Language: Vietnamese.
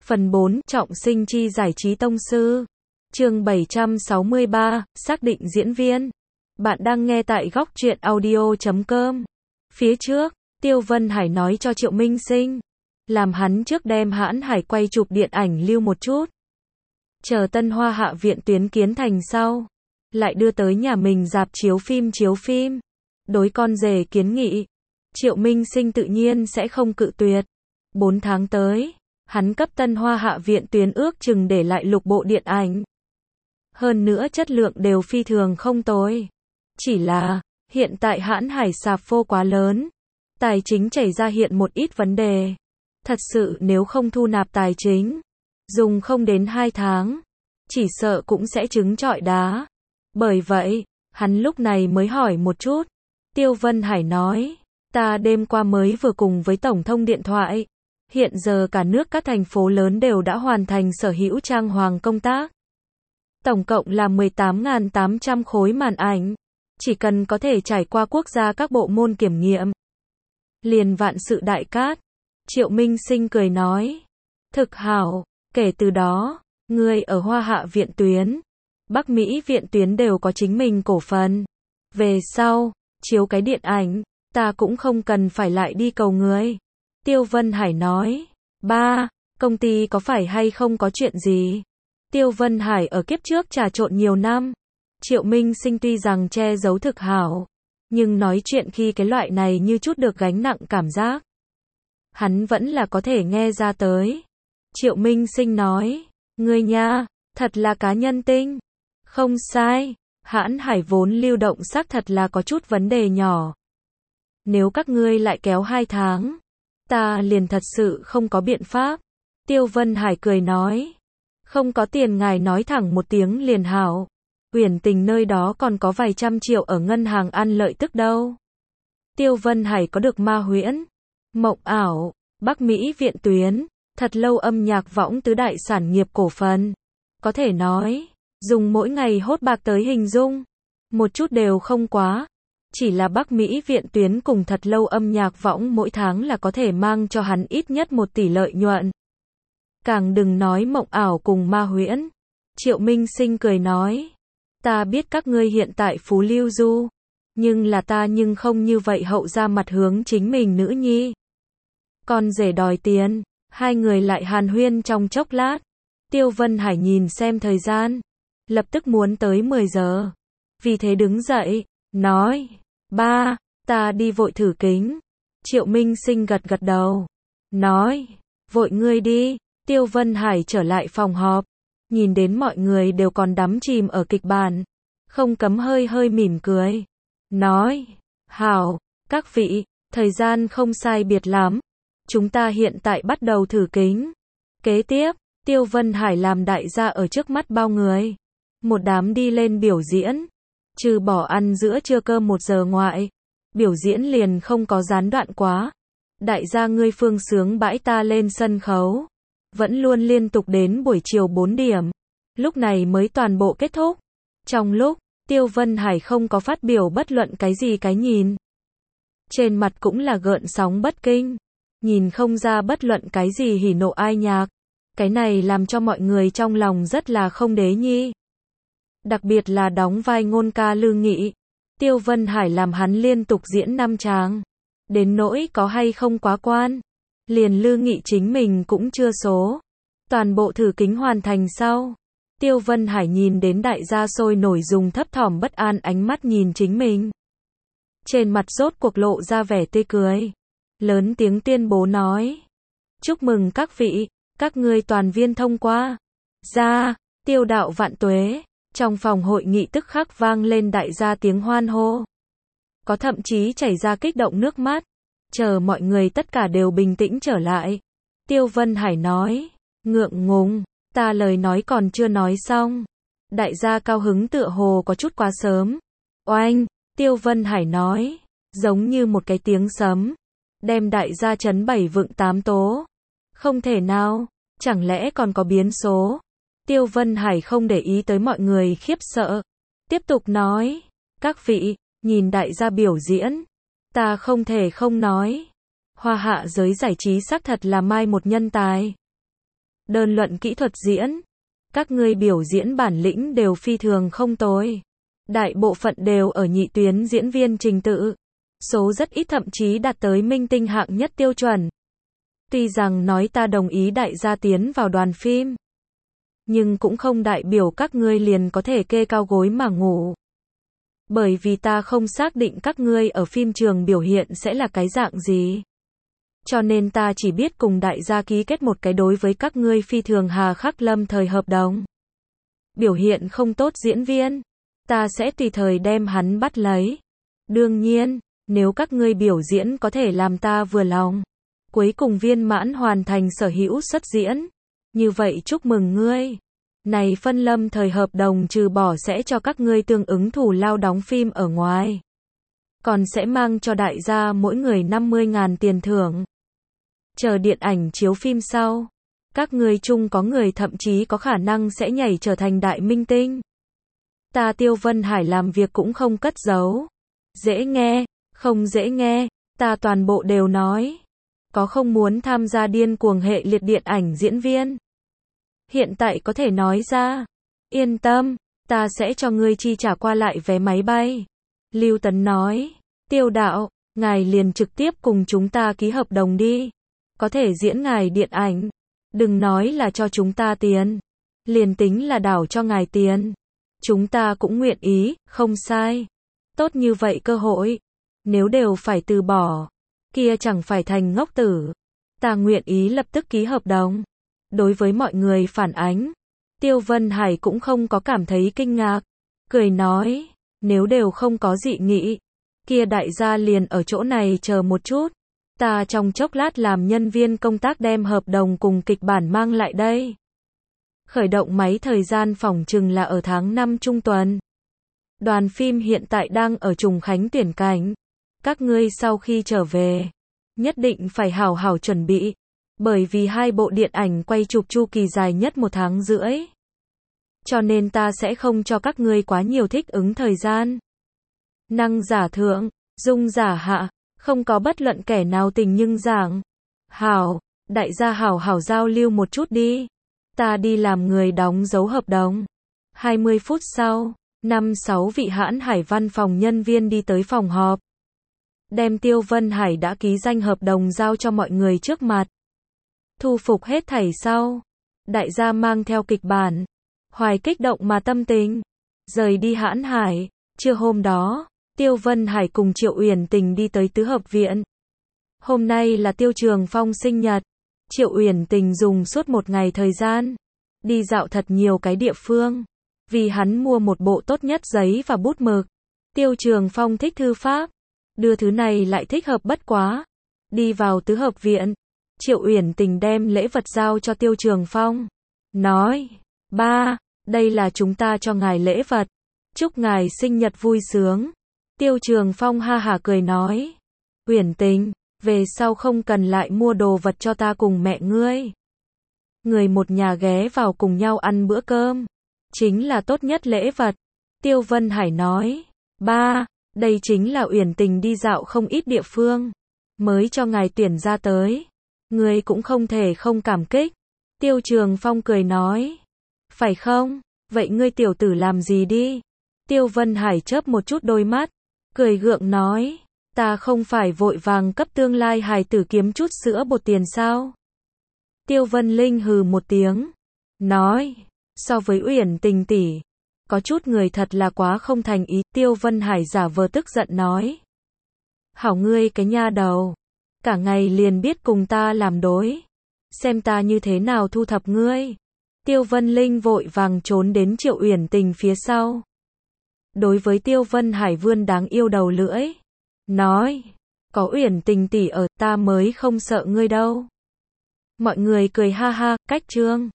Phần 4, trọng sinh chi giải trí tông sư. Chương 763, xác định diễn viên. Bạn đang nghe tại góc truyện audio.com. Phía trước, Tiêu Vân Hải nói cho Triệu Minh Sinh, làm hắn trước đem Hãn Hải quay chụp điện ảnh lưu một chút. Chờ Tân Hoa Hạ viện tuyến kiến thành sau, lại đưa tới nhà mình rạp chiếu phim. Đối con rể kiến nghị, Triệu Minh Sinh tự nhiên sẽ không cự tuyệt. 4 tháng tới, hắn cấp Tân Hoa Hạ viện tuyến ước chừng để lại lục bộ điện ảnh. Hơn nữa chất lượng đều phi thường không tồi. Chỉ là, hiện tại Hãn Hải sạp phô quá lớn, tài chính chảy ra hiện một ít vấn đề. Thật sự nếu không thu nạp tài chính, dùng không đến 2 tháng, chỉ sợ cũng sẽ trứng trọi đá. Bởi vậy, hắn lúc này mới hỏi một chút. Tiêu Vân Hải nói, ta đêm qua mới vừa cùng với Tổng thông điện thoại. Hiện giờ cả nước các thành phố lớn đều đã hoàn thành sở hữu trang hoàng công tác. Tổng cộng là 18.800 khối màn ảnh. Chỉ cần có thể trải qua quốc gia các bộ môn kiểm nghiệm, liền vạn sự đại cát. Triệu Minh Sinh cười nói, thực hảo, kể từ đó, người ở Hoa Hạ viện tuyến, Bắc Mỹ viện tuyến đều có chính mình cổ phần. Về sau, chiếu cái điện ảnh, ta cũng không cần phải lại đi cầu người. Tiêu Vân Hải nói, ba, công ty có phải hay không có chuyện gì? Tiêu Vân Hải ở kiếp trước trà trộn nhiều năm. Triệu Minh Sinh tuy rằng che giấu thực hảo, nhưng nói chuyện khi cái loại này như chút được gánh nặng cảm giác, hắn vẫn là có thể nghe ra tới. Triệu Minh Sinh nói, ngươi nha, thật là cá nhân tinh. Không sai, Hãn Hải vốn lưu động xác thật là có chút vấn đề nhỏ. Nếu các ngươi lại kéo 2 tháng, ta liền thật sự không có biện pháp. Tiêu Vân Hải cười nói, không có tiền ngài nói thẳng một tiếng liền hảo. Uyển Tình nơi đó còn có vài trăm triệu ở ngân hàng ăn lợi tức đâu. Tiêu Vân Hải có được Ma Huyễn, Mộng Ảo, Bắc Mỹ viện tuyến, Thật Lâu âm nhạc võng tứ đại sản nghiệp cổ phần. Có thể nói, dùng mỗi ngày hốt bạc tới hình dung, một chút đều không quá. Chỉ là Bắc Mỹ viện tuyến cùng Thật Lâu âm nhạc võng mỗi tháng là có thể mang cho hắn ít nhất 1 tỷ lợi nhuận. Càng đừng nói Mộng Ảo cùng Ma Huyễn. Triệu Minh Sinh cười nói, ta biết các ngươi hiện tại phú lưu du, nhưng là ta nhưng không như vậy hậu ra mặt hướng chính mình nữ nhi. Con rể đòi tiền, hai người lại hàn huyên trong chốc lát. Tiêu Vân Hải nhìn xem thời gian, lập tức muốn tới 10 giờ. Vì thế đứng dậy, nói, ba, ta đi vội thử kính. Triệu Minh Sinh gật gật đầu, nói, vội ngươi đi. Tiêu Vân Hải trở lại phòng họp, nhìn đến mọi người đều còn đắm chìm ở kịch bản, không cấm hơi mỉm cười, nói, hảo, các vị, thời gian không sai biệt lắm, chúng ta hiện tại bắt đầu thử kính. Kế tiếp, Tiêu Vân Hải làm đại gia ở trước mắt bao người, một đám đi lên biểu diễn, trừ bỏ ăn giữa trưa cơm 1 giờ ngoại, biểu diễn liền không có gián đoạn quá. Đại gia ngươi phương sướng bãi ta lên sân khấu, vẫn luôn liên tục đến buổi chiều 4 điểm, lúc này mới toàn bộ kết thúc. Trong lúc, Tiêu Vân Hải không có phát biểu bất luận cái gì cái nhìn. Trên mặt cũng là gợn sóng bất kinh, nhìn không ra bất luận cái gì hỉ nộ ai nhạc. Cái này làm cho mọi người trong lòng rất là không đế nhi. Đặc biệt là đóng vai ngôn ca Lư Nghị. Tiêu Vân Hải làm hắn liên tục diễn 5 tràng. Đến nỗi có hay không quá quan, liền Lư Nghị chính mình cũng chưa số. Toàn bộ thử kính hoàn thành sau, Tiêu Vân Hải nhìn đến đại gia sôi nổi dùng thấp thỏm bất an ánh mắt nhìn chính mình. Trên mặt rốt cuộc lộ ra vẻ tươi cười, lớn tiếng tuyên bố nói, chúc mừng các vị, các ngươi toàn viên thông qua. Ra, Tiêu đạo vạn tuế. Trong phòng hội nghị tức khắc vang lên đại gia tiếng hoan hô. Có thậm chí chảy ra kích động nước mắt. Chờ mọi người tất cả đều bình tĩnh trở lại, Tiêu Vân Hải nói, ngượng ngùng, ta lời nói còn chưa nói xong. Đại gia cao hứng tựa hồ có chút quá sớm. Oanh, Tiêu Vân Hải nói, giống như một cái tiếng sấm, đem đại gia chấn 7 vựng 8 tố. Không thể nào, chẳng lẽ còn có biến số? Tiêu Vân Hải không để ý tới mọi người khiếp sợ, tiếp tục nói, các vị, nhìn đại gia biểu diễn, ta không thể không nói, Hoa Hạ giới giải trí xác thật là mai một nhân tài. Đơn luận kỹ thuật diễn, các ngươi biểu diễn bản lĩnh đều phi thường không tồi. Đại bộ phận đều ở nhị tuyến diễn viên trình tự. Số rất ít thậm chí đạt tới minh tinh hạng nhất tiêu chuẩn. Tuy rằng nói ta đồng ý đại gia tiến vào đoàn phim, nhưng cũng không đại biểu các ngươi liền có thể kê cao gối mà ngủ. Bởi vì ta không xác định các ngươi ở phim trường biểu hiện sẽ là cái dạng gì. Cho nên ta chỉ biết cùng đại gia ký kết một cái đối với các ngươi phi thường hà khắc lâm thời hợp đồng. Biểu hiện không tốt diễn viên, ta sẽ tùy thời đem hắn bắt lấy. Đương nhiên, nếu các ngươi biểu diễn có thể làm ta vừa lòng, cuối cùng viên mãn hoàn thành sở hữu xuất diễn, như vậy chúc mừng ngươi. Này phân lâm thời hợp đồng trừ bỏ sẽ cho các ngươi tương ứng thù lao đóng phim ở ngoài, còn sẽ mang cho đại gia mỗi người 50.000 tiền thưởng. Chờ điện ảnh chiếu phim sau, các ngươi chung có người thậm chí có khả năng sẽ nhảy trở thành đại minh tinh. Ta Tiêu Vân Hải làm việc cũng không cất giấu. Dễ nghe, không dễ nghe, ta toàn bộ đều nói. Có không muốn tham gia điên cuồng hệ liệt điện ảnh diễn viên? Hiện tại có thể nói ra. Yên tâm, ta sẽ cho ngươi chi trả qua lại vé máy bay. Lưu Tấn nói, Tiêu đạo, ngài liền trực tiếp cùng chúng ta ký hợp đồng đi. Có thể diễn ngài điện ảnh. Đừng nói là cho chúng ta tiền. Liền tính là đảo cho ngài tiền. Chúng ta cũng nguyện ý, không sai. Tốt như vậy cơ hội. Nếu đều phải từ bỏ, kia chẳng phải thành ngốc tử. Ta nguyện ý lập tức ký hợp đồng. Đối với mọi người phản ánh, Tiêu Vân Hải cũng không có cảm thấy kinh ngạc. Cười nói, nếu đều không có dị nghị, kia đại gia liền ở chỗ này chờ một chút. Ta trong chốc lát làm nhân viên công tác đem hợp đồng cùng kịch bản mang lại đây. Khởi động máy thời gian phỏng chừng là ở tháng 5 trung tuần. Đoàn phim hiện tại đang ở Trùng Khánh tuyển cảnh. Các ngươi sau khi trở về, nhất định phải hảo hảo chuẩn bị. Bởi vì hai bộ điện ảnh quay chụp chu kỳ dài nhất 1 tháng rưỡi. Cho nên ta sẽ không cho các ngươi quá nhiều thích ứng thời gian. Năng giả thượng, dung giả hạ, không có bất luận kẻ nào tình nhưng giảng. Hảo, đại gia hảo hảo giao lưu một chút đi. Ta đi làm người đóng dấu hợp đồng. 20 phút sau, 5-6 vị Hãn Hải văn phòng nhân viên đi tới phòng họp. Đem Tiêu Vân Hải đã ký danh hợp đồng giao cho mọi người trước mặt. Thu phục hết thảy sau, đại gia mang theo kịch bản, hoài kích động mà tâm tình, rời đi Hãn Hải. Trưa hôm đó, Tiêu Vân Hải cùng Triệu Uyển Tình đi tới tứ hợp viện. Hôm nay là Tiêu Trường Phong sinh nhật. Triệu Uyển Tình dùng suốt một ngày thời gian, đi dạo thật nhiều cái địa phương, vì hắn mua một bộ tốt nhất giấy và bút mực. Tiêu Trường Phong thích thư pháp, đưa thứ này lại thích hợp bất quá. Đi vào tứ hợp viện, Triệu Uyển Tình đem lễ vật giao cho Tiêu Trường Phong. Nói, ba, đây là chúng ta cho ngài lễ vật. Chúc ngài sinh nhật vui sướng. Tiêu Trường Phong ha hả cười nói, Uyển Tình, về sau không cần lại mua đồ vật cho ta cùng mẹ ngươi. Người một nhà ghé vào cùng nhau ăn bữa cơm, chính là tốt nhất lễ vật. Tiêu Vân Hải nói, ba, đây chính là Uyển Tình đi dạo không ít địa phương, mới cho ngài tuyển ra tới. Ngươi cũng không thể không cảm kích. Tiêu Trường Phong cười nói, phải không, vậy ngươi tiểu tử làm gì đi. Tiêu Vân Hải chớp một chút đôi mắt, cười gượng nói, ta không phải vội vàng cấp tương lai hài tử kiếm chút sữa bột tiền sao. Tiêu Vân Linh hừ một tiếng, nói, so với Uyển Tình tỷ, có chút người thật là quá không thành ý. Tiêu Vân Hải giả vờ tức giận nói, hảo ngươi cái nha đầu, cả ngày liền biết cùng ta làm đối, xem ta như thế nào thu thập ngươi. Tiêu Vân Linh vội vàng trốn đến Triệu Uyển Tình phía sau. Đối với Tiêu Vân Hải vươn đáng yêu đầu lưỡi, nói, có Uyển Tình tỷ ở, ta mới không sợ ngươi đâu. Mọi người cười ha ha, cách chương.